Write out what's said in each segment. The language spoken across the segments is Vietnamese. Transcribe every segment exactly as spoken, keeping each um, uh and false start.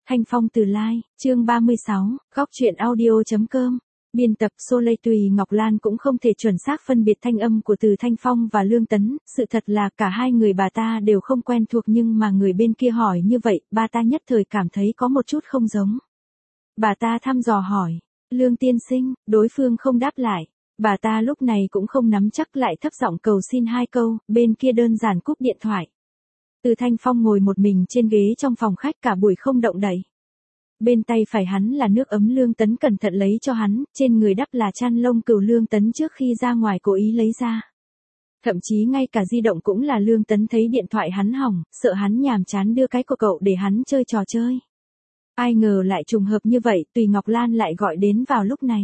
Thanh Phong Từ Lai, chương ba mươi sáu, góc truyện audio.com. Biên tập Soleil Tùy Ngọc Lan cũng không thể chuẩn xác phân biệt thanh âm của Từ Thanh Phong và Lương Tấn, sự thật là cả hai người bà ta đều không quen thuộc, nhưng mà người bên kia hỏi như vậy, bà ta nhất thời cảm thấy có một chút không giống. Bà ta thăm dò hỏi, Lương tiên sinh, đối phương không đáp lại. Bà ta lúc này cũng không nắm chắc, lại thấp giọng cầu xin hai câu, bên kia đơn giản cúp điện thoại. Từ Thanh Phong ngồi một mình trên ghế trong phòng khách cả buổi không động đậy. Bên tay phải hắn là nước ấm Lương Tấn cẩn thận lấy cho hắn, trên người đắp là chăn lông cừu Lương Tấn trước khi ra ngoài cố ý lấy ra. Thậm chí ngay cả di động cũng là Lương Tấn thấy điện thoại hắn hỏng, sợ hắn nhàm chán đưa cái của cậu để hắn chơi trò chơi. Ai ngờ lại trùng hợp như vậy, Tùy Ngọc Lan lại gọi đến vào lúc này.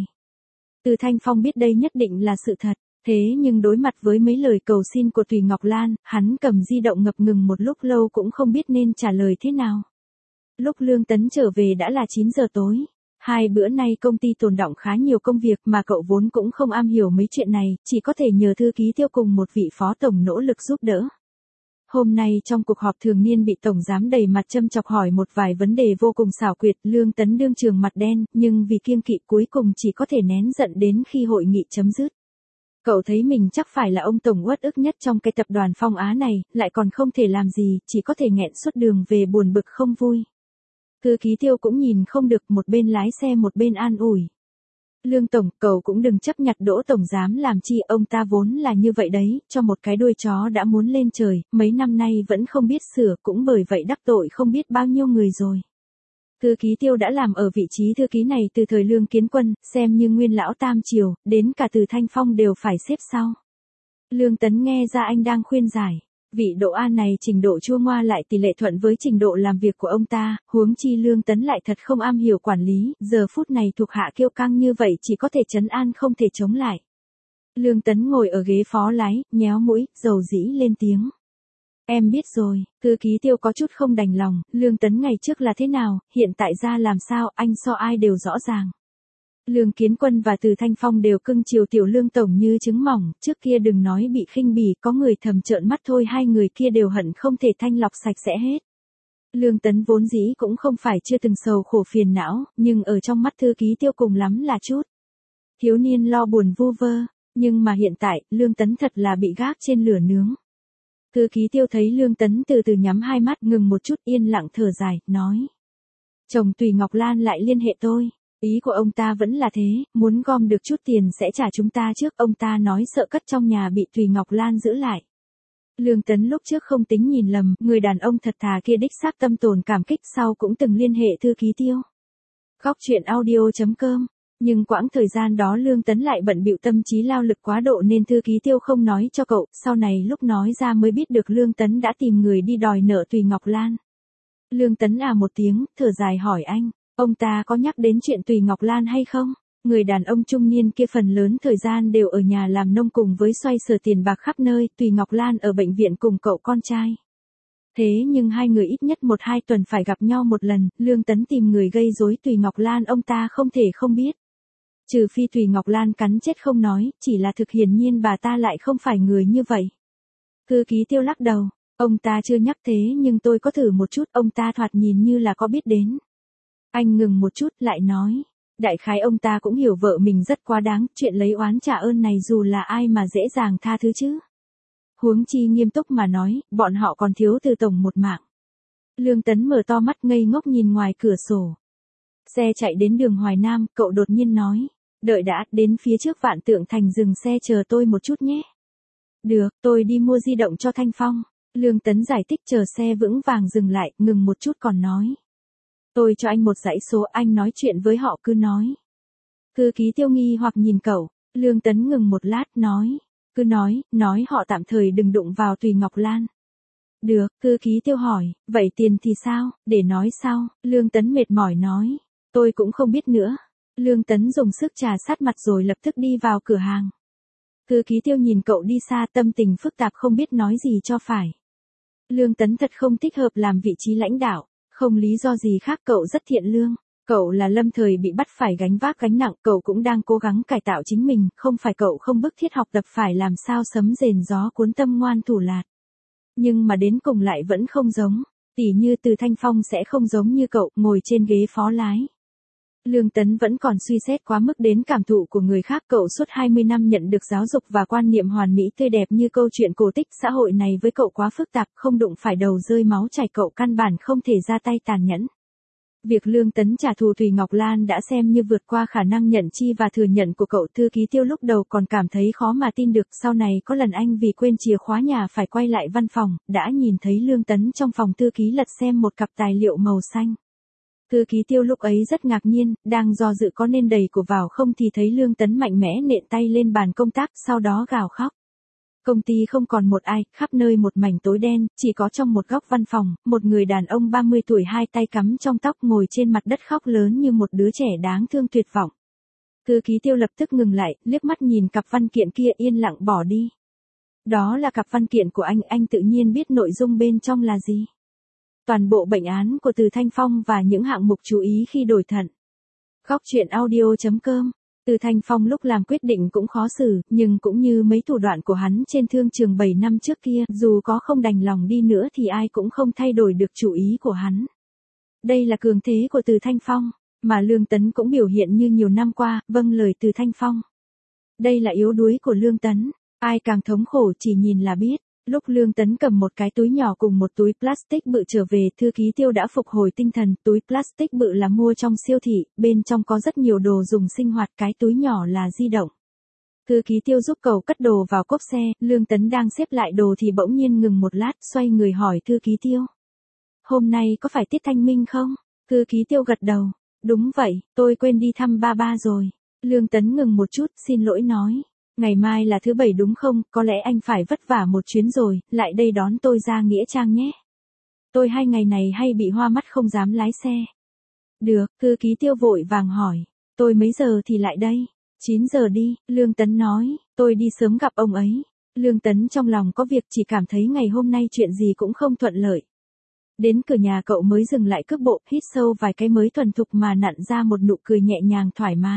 Từ Thanh Phong biết đây nhất định là sự thật, thế nhưng đối mặt với mấy lời cầu xin của Tùy Ngọc Lan, hắn cầm di động ngập ngừng một lúc lâu cũng không biết nên trả lời thế nào. Lúc Lương Tấn trở về đã là chín giờ tối. Hai bữa nay công ty tồn đọng khá nhiều công việc mà cậu vốn cũng không am hiểu mấy chuyện này, chỉ có thể nhờ thư ký Tiêu cùng một vị phó tổng nỗ lực giúp đỡ. Hôm nay trong cuộc họp thường niên bị tổng giám đầy mặt châm chọc hỏi một vài vấn đề vô cùng xảo quyệt, Lương Tấn đương trường mặt đen, nhưng vì kiêng kỵ cuối cùng chỉ có thể nén giận đến khi hội nghị chấm dứt. Cậu thấy mình chắc phải là ông tổng uất ức nhất trong cái tập đoàn Phong Á này, lại còn không thể làm gì, chỉ có thể nghẹn suốt đường về buồn bực không vui. Thư ký Tiêu cũng nhìn không được, một bên lái xe một bên an ủi. Lương tổng, cậu cũng đừng chấp nhặt Đỗ tổng giám làm chi, ông ta vốn là như vậy đấy, cho một cái đuôi chó đã muốn lên trời, mấy năm nay vẫn không biết sửa, cũng bởi vậy đắc tội không biết bao nhiêu người rồi. Thư ký Tiêu đã làm ở vị trí thư ký này từ thời Lương Kiến Quân, xem như nguyên lão tam triều, đến cả Từ Thanh Phong đều phải xếp sau. Lương Tấn nghe ra anh đang khuyên giải. Vị Đỗ An này trình độ chua ngoa lại tỷ lệ thuận với trình độ làm việc của ông ta, huống chi Lương Tấn lại thật không am hiểu quản lý, giờ phút này thuộc hạ kiêu căng như vậy chỉ có thể trấn an không thể chống lại. Lương Tấn ngồi ở ghế phó lái, nhéo mũi, dầu dĩ lên tiếng. Em biết rồi, thư ký Tiêu có chút không đành lòng, Lương Tấn ngày trước là thế nào, hiện tại ra làm sao, anh so ai đều rõ ràng. Lương Kiến Quân và Từ Thanh Phong đều cưng chiều tiểu Lương tổng như trứng mỏng, trước kia đừng nói bị khinh bỉ, có người thầm trợn mắt thôi, hai người kia đều hận không thể thanh lọc sạch sẽ hết. Lương Tấn vốn dĩ cũng không phải chưa từng sầu khổ phiền não, nhưng ở trong mắt thư ký Tiêu cùng lắm là chút thiếu niên lo buồn vu vơ, nhưng mà hiện tại, Lương Tấn thật là bị gác trên lửa nướng. Thư ký Tiêu thấy Lương Tấn từ từ nhắm hai mắt, ngừng một chút, yên lặng thở dài, nói. Chồng Tùy Ngọc Lan lại liên hệ tôi. Ý của ông ta vẫn là thế, muốn gom được chút tiền sẽ trả chúng ta trước, ông ta nói sợ cất trong nhà bị Tùy Ngọc Lan giữ lại. Lương Tấn lúc trước không tính nhìn lầm, người đàn ông thật thà kia đích xác tâm tồn cảm kích, sau cũng từng liên hệ thư ký Tiêu. Góc truyện audio.com. Nhưng quãng thời gian đó Lương Tấn lại bận bịu tâm trí lao lực quá độ nên thư ký Tiêu không nói cho cậu, sau này lúc nói ra mới biết được Lương Tấn đã tìm người đi đòi nợ Tùy Ngọc Lan. Lương Tấn à một tiếng, thở dài hỏi anh. Ông ta có nhắc đến chuyện Tùy Ngọc Lan hay không? Người đàn ông trung niên kia phần lớn thời gian đều ở nhà làm nông cùng với xoay sở tiền bạc khắp nơi, Tùy Ngọc Lan ở bệnh viện cùng cậu con trai. Thế nhưng hai người ít nhất một hai tuần phải gặp nhau một lần, Lương Tấn tìm người gây rối Tùy Ngọc Lan ông ta không thể không biết. Trừ phi Tùy Ngọc Lan cắn chết không nói, chỉ là thực hiển nhiên bà ta lại không phải người như vậy. Thư ký Tiêu lắc đầu, ông ta chưa nhắc thế nhưng tôi có thử một chút, ông ta thoạt nhìn như là có biết đến. Anh ngừng một chút lại nói, đại khái ông ta cũng hiểu vợ mình rất quá đáng, chuyện lấy oán trả ơn này dù là ai mà dễ dàng tha thứ chứ. Huống chi nghiêm túc mà nói, bọn họ còn thiếu Từ tổng một mạng. Lương Tấn mở to mắt ngây ngốc nhìn ngoài cửa sổ. Xe chạy đến đường Hoài Nam, cậu đột nhiên nói, đợi đã, đến phía trước Vạn Tượng Thành dừng xe chờ tôi một chút nhé. Được, tôi đi mua di động cho Thanh Phong. Lương Tấn giải thích chờ xe vững vàng dừng lại, ngừng một chút còn nói. Tôi cho anh một dãy số, anh nói chuyện với họ cứ nói. Thư ký Tiêu nghi hoặc nhìn cậu, Lương Tấn ngừng một lát nói. Cứ nói, nói họ tạm thời đừng đụng vào Tùy Ngọc Lan. Được, thư ký Tiêu hỏi, vậy tiền thì sao, để nói sau, Lương Tấn mệt mỏi nói. Tôi cũng không biết nữa. Lương Tấn dùng sức trà sát mặt rồi lập tức đi vào cửa hàng. Thư ký Tiêu nhìn cậu đi xa, tâm tình phức tạp không biết nói gì cho phải. Lương Tấn thật không thích hợp làm vị trí lãnh đạo. Không lý do gì khác, cậu rất thiện lương. Cậu là lâm thời bị bắt phải gánh vác gánh nặng, cậu cũng đang cố gắng cải tạo chính mình, không phải cậu không bức thiết học tập phải làm sao sấm rền gió cuốn tâm ngoan thủ lạt. Nhưng mà đến cùng lại vẫn không giống. Tỉ như Từ Thanh Phong sẽ không giống như cậu, ngồi trên ghế phó lái. Lương Tấn vẫn còn suy xét quá mức đến cảm thụ của người khác. Cậu suốt hai mươi năm nhận được giáo dục và quan niệm hoàn mỹ tươi đẹp như câu chuyện cổ tích, xã hội này với cậu quá phức tạp, không đụng phải đầu rơi máu chảy, cậu căn bản không thể ra tay tàn nhẫn. Việc Lương Tấn trả thù Thùy Ngọc Lan đã xem như vượt qua khả năng nhận chi và thừa nhận của cậu. Thư ký Tiêu lúc đầu còn cảm thấy khó mà tin được, sau này có lần anh vì quên chìa khóa nhà phải quay lại văn phòng, đã nhìn thấy Lương Tấn trong phòng thư ký lật xem một cặp tài liệu màu xanh. Thư ký Tiêu lúc ấy rất ngạc nhiên, đang do dự có nên đẩy của vào không thì thấy Lương Tấn mạnh mẽ nện tay lên bàn công tác, sau đó gào khóc. Công ty không còn một ai, khắp nơi một mảnh tối đen, chỉ có trong một góc văn phòng, một người đàn ông ba mươi tuổi hai tay cắm trong tóc ngồi trên mặt đất khóc lớn như một đứa trẻ đáng thương tuyệt vọng. Thư ký Tiêu lập tức ngừng lại, liếc mắt nhìn cặp văn kiện kia, yên lặng bỏ đi. Đó là cặp văn kiện của anh, anh tự nhiên biết nội dung bên trong là gì. Toàn bộ bệnh án của Từ Thanh Phong và những hạng mục chú ý khi đổi thận. Góc truyện audio chấm com. Từ Thanh Phong lúc làm quyết định cũng khó xử, nhưng cũng như mấy thủ đoạn của hắn trên thương trường bảy năm trước kia, dù có không đành lòng đi nữa thì ai cũng không thay đổi được chủ ý của hắn. Đây là cường thế của Từ Thanh Phong, mà Lương Tấn cũng biểu hiện như nhiều năm qua, vâng lời Từ Thanh Phong. Đây là yếu đuối của Lương Tấn, ai càng thống khổ chỉ nhìn là biết. Lúc Lương Tấn cầm một cái túi nhỏ cùng một túi plastic bự trở về, thư ký Tiêu đã phục hồi tinh thần. Túi plastic bự là mua trong siêu thị, bên trong có rất nhiều đồ dùng sinh hoạt, cái túi nhỏ là di động. Thư ký Tiêu giúp cậu cất đồ vào cốp xe, Lương Tấn đang xếp lại đồ thì bỗng nhiên ngừng một lát, xoay người hỏi thư ký Tiêu. Hôm nay có phải tiết thanh minh không? Thư ký Tiêu gật đầu. Đúng vậy, tôi quên đi thăm ba ba rồi. Lương Tấn ngừng một chút, xin lỗi nói. Ngày mai là thứ bảy đúng không, có lẽ anh phải vất vả một chuyến rồi, lại đây đón tôi ra Nghĩa Trang nhé. Tôi hai ngày này hay bị hoa mắt không dám lái xe. Được, thư ký Tiêu vội vàng hỏi, tôi mấy giờ thì lại đây? chín giờ đi, Lương Tấn nói, tôi đi sớm gặp ông ấy. Lương Tấn trong lòng có việc, chỉ cảm thấy ngày hôm nay chuyện gì cũng không thuận lợi. Đến cửa nhà cậu mới dừng lại cước bộ, hít sâu vài cái mới thuần thục mà nặn ra một nụ cười nhẹ nhàng thoải mái.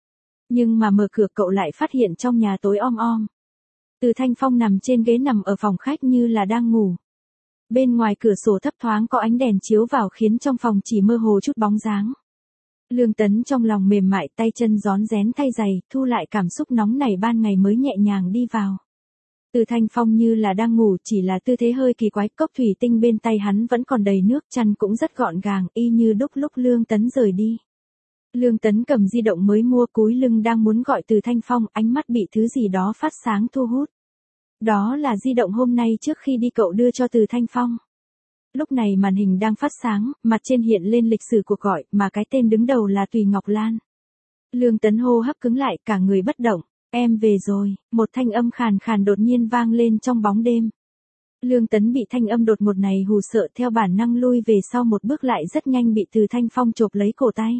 Nhưng mà mở cửa cậu lại phát hiện trong nhà tối om om. Từ Thanh Phong nằm trên ghế nằm ở phòng khách như là đang ngủ. Bên ngoài cửa sổ thấp thoáng có ánh đèn chiếu vào khiến trong phòng chỉ mơ hồ chút bóng dáng. Lương Tấn trong lòng mềm mại, tay chân rón rén thay giày, thu lại cảm xúc nóng nảy ban ngày mới nhẹ nhàng đi vào. Từ Thanh Phong như là đang ngủ, chỉ là tư thế hơi kỳ quái, cốc thủy tinh bên tay hắn vẫn còn đầy nước, chăn cũng rất gọn gàng, y như đúc lúc Lương Tấn rời đi. Lương Tấn cầm di động mới mua, cúi lưng đang muốn gọi Từ Thanh Phong, ánh mắt bị thứ gì đó phát sáng thu hút. Đó là di động hôm nay trước khi đi cậu đưa cho Từ Thanh Phong. Lúc này màn hình đang phát sáng, mặt trên hiện lên lịch sử cuộc gọi, mà cái tên đứng đầu là Thùy Ngọc Lan. Lương Tấn hô hấp cứng lại, cả người bất động. Em về rồi, một thanh âm khàn khàn đột nhiên vang lên trong bóng đêm. Lương Tấn bị thanh âm đột ngột này hù sợ, theo bản năng lui về sau một bước, lại rất nhanh bị Từ Thanh Phong chộp lấy cổ tay.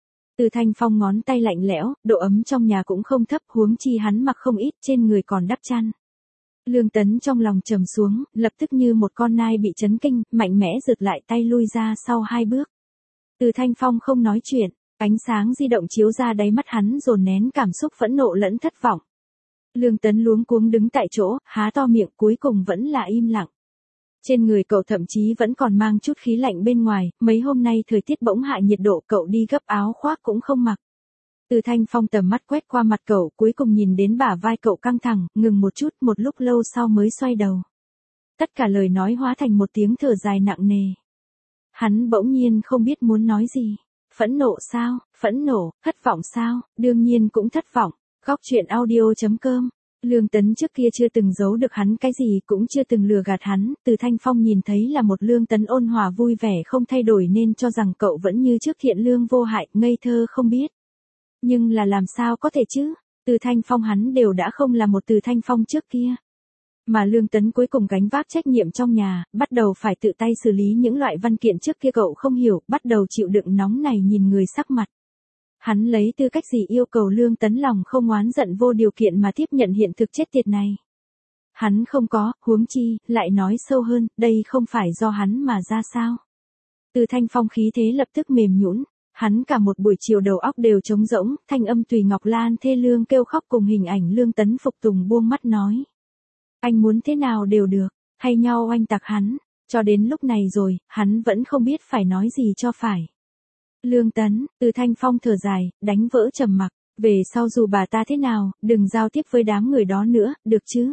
Từ Thanh Phong ngón tay lạnh lẽo, độ ấm trong nhà cũng không thấp, huống chi hắn mặc không ít, trên người còn đắp chăn. Lương Tấn trong lòng trầm xuống, lập tức như một con nai bị chấn kinh, mạnh mẽ giật lại tay lui ra sau hai bước. Từ Thanh Phong không nói chuyện, ánh sáng di động chiếu ra đáy mắt hắn dồn nén cảm xúc phẫn nộ lẫn thất vọng. Lương Tấn luống cuống đứng tại chỗ, há to miệng, cuối cùng vẫn là im lặng. Trên người cậu thậm chí vẫn còn mang chút khí lạnh bên ngoài, mấy hôm nay thời tiết bỗng hạ nhiệt độ, cậu đi gấp áo khoác cũng không mặc. Từ Thanh Phong tầm mắt quét qua mặt cậu, cuối cùng nhìn đến bả vai cậu căng thẳng, ngừng một chút, một lúc lâu sau mới xoay đầu. Tất cả lời nói hóa thành một tiếng thở dài nặng nề. Hắn bỗng nhiên không biết muốn nói gì. Phẫn nộ sao? Phẫn nộ, thất vọng sao? Đương nhiên cũng thất vọng. Góc truyện audio chấm com. Lương Tấn trước kia chưa từng giấu được hắn cái gì, cũng chưa từng lừa gạt hắn. Từ Thanh Phong nhìn thấy là một Lương Tấn ôn hòa vui vẻ không thay đổi nên cho rằng cậu vẫn như trước thiện lương vô hại, ngây thơ không biết. Nhưng là làm sao có thể chứ? Từ Thanh Phong hắn đều đã không là một Từ Thanh Phong trước kia. Mà Lương Tấn cuối cùng gánh vác trách nhiệm trong nhà, bắt đầu phải tự tay xử lý những loại văn kiện trước kia cậu không hiểu, bắt đầu chịu đựng nóng này nhìn người sắc mặt. Hắn lấy tư cách gì yêu cầu Lương Tấn lòng không oán giận vô điều kiện mà tiếp nhận hiện thực chết tiệt này? Hắn không có, huống chi, lại nói sâu hơn, đây không phải do hắn mà ra sao? Từ Thanh Phong khí thế lập tức mềm nhũn, hắn cả một buổi chiều đầu óc đều trống rỗng, thanh âm Thùy Ngọc Lan thê lương kêu khóc cùng hình ảnh Lương Tấn phục tùng buông mắt nói. Anh muốn thế nào đều được, hay nhau oanh tạc hắn. Cho đến lúc này rồi, hắn vẫn không biết phải nói gì cho phải. Lương Tấn, Từ Thanh Phong thở dài, đánh vỡ trầm mặc. Về sau dù bà ta thế nào, đừng giao tiếp với đám người đó nữa, được chứ?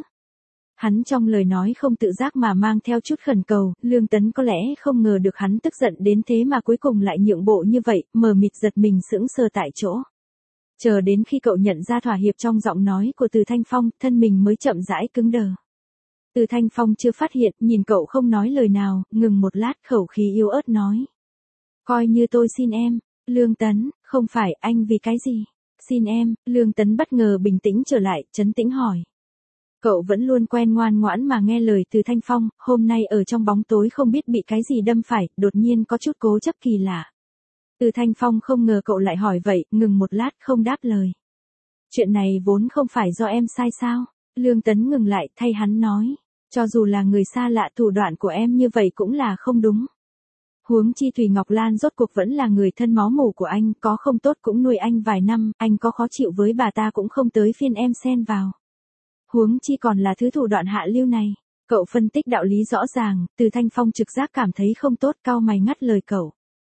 Hắn trong lời nói không tự giác mà mang theo chút khẩn cầu, Lương Tấn có lẽ không ngờ được hắn tức giận đến thế mà cuối cùng lại nhượng bộ như vậy, mờ mịt giật mình sững sờ tại chỗ. Chờ đến khi cậu nhận ra thỏa hiệp trong giọng nói của Từ Thanh Phong, thân mình mới chậm rãi cứng đờ. Từ Thanh Phong chưa phát hiện, nhìn cậu không nói lời nào, ngừng một lát khẩu khí yếu ớt nói. Coi như tôi xin em, Lương Tấn, không phải anh vì cái gì? Xin em, Lương Tấn bất ngờ bình tĩnh trở lại, trấn tĩnh hỏi. Cậu vẫn luôn quen ngoan ngoãn mà nghe lời Từ Thanh Phong, hôm nay ở trong bóng tối không biết bị cái gì đâm phải, đột nhiên có chút cố chấp kỳ lạ. Từ Thanh Phong không ngờ cậu lại hỏi vậy, ngừng một lát không đáp lời. Chuyện này vốn không phải do em sai sao? Lương Tấn ngừng lại thay hắn nói. Cho dù là người xa lạ thủ đoạn của em như vậy cũng là không đúng. Huống chi Thùy Ngọc Lan rốt cuộc vẫn là người thân máu mủ của anh, có không tốt cũng nuôi anh vài năm, anh có khó chịu với bà ta cũng không tới phiên em xen vào. Huống chi còn là thứ thủ đoạn hạ lưu này. Cậu phân tích đạo lý rõ ràng, Từ Thanh Phong trực giác cảm thấy không tốt, cau mày ngắt lời cậu.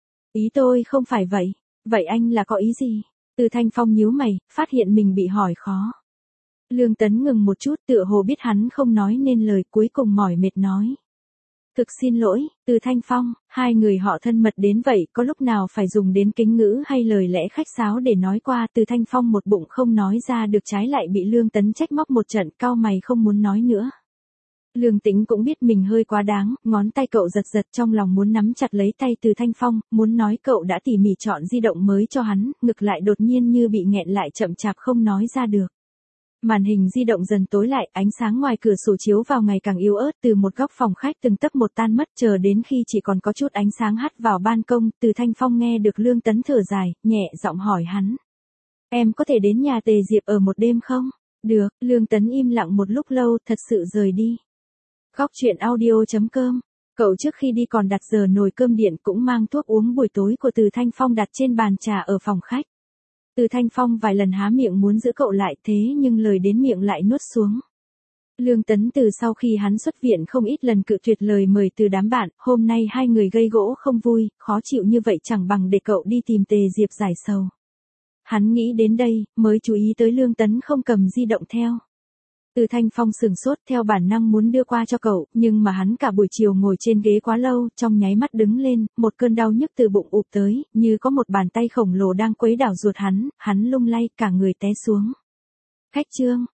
Ý tôi không phải vậy. Vậy anh là có ý gì? Từ Thanh Phong nhíu mày, phát hiện mình bị hỏi khó. Lương Tấn ngừng một chút, tựa hồ biết hắn không nói nên lời, cuối cùng mỏi mệt nói. Thực xin lỗi, Từ Thanh Phong, hai người họ thân mật đến vậy, có lúc nào phải dùng đến kính ngữ hay lời lẽ khách sáo để nói qua. Từ Thanh Phong một bụng không nói ra được, trái lại bị Lương Tấn trách móc một trận, cau mày không muốn nói nữa. Lương Tĩnh cũng biết mình hơi quá đáng, ngón tay cậu giật giật trong lòng muốn nắm chặt lấy tay Từ Thanh Phong, muốn nói cậu đã tỉ mỉ chọn di động mới cho hắn, ngực lại đột nhiên như bị nghẹn lại chậm chạp không nói ra được. Màn hình di động dần tối lại, ánh sáng ngoài cửa sổ chiếu vào ngày càng yếu ớt, từ một góc phòng khách từng tấc một tan mất, chờ đến khi chỉ còn có chút ánh sáng hắt vào ban công, Từ Thanh Phong nghe được Lương Tấn thở dài, nhẹ giọng hỏi hắn. Em có thể đến nhà Tề Diệp ở một đêm không? Được, Lương Tấn im lặng một lúc lâu, thật sự rời đi. Góc truyện audio chấm com. Cậu trước khi đi còn đặt giờ nồi cơm điện cũng mang thuốc uống buổi tối của Từ Thanh Phong đặt trên bàn trà ở phòng khách. Từ Thanh Phong vài lần há miệng muốn giữ cậu lại, thế nhưng lời đến miệng lại nuốt xuống. Lương Tấn từ sau khi hắn xuất viện không ít lần cự tuyệt lời mời từ đám bạn, hôm nay hai người gây gỗ không vui, khó chịu như vậy chẳng bằng để cậu đi tìm Tề Diệp giải sầu. Hắn nghĩ đến đây, mới chú ý tới Lương Tấn không cầm di động theo. Từ Thanh Phong sửng sốt, theo bản năng muốn đưa qua cho cậu, nhưng mà hắn cả buổi chiều ngồi trên ghế quá lâu, trong nháy mắt đứng lên, một cơn đau nhức từ bụng ụp tới, như có một bàn tay khổng lồ đang quấy đảo ruột hắn, hắn lung lay, cả người té xuống. Khách trương,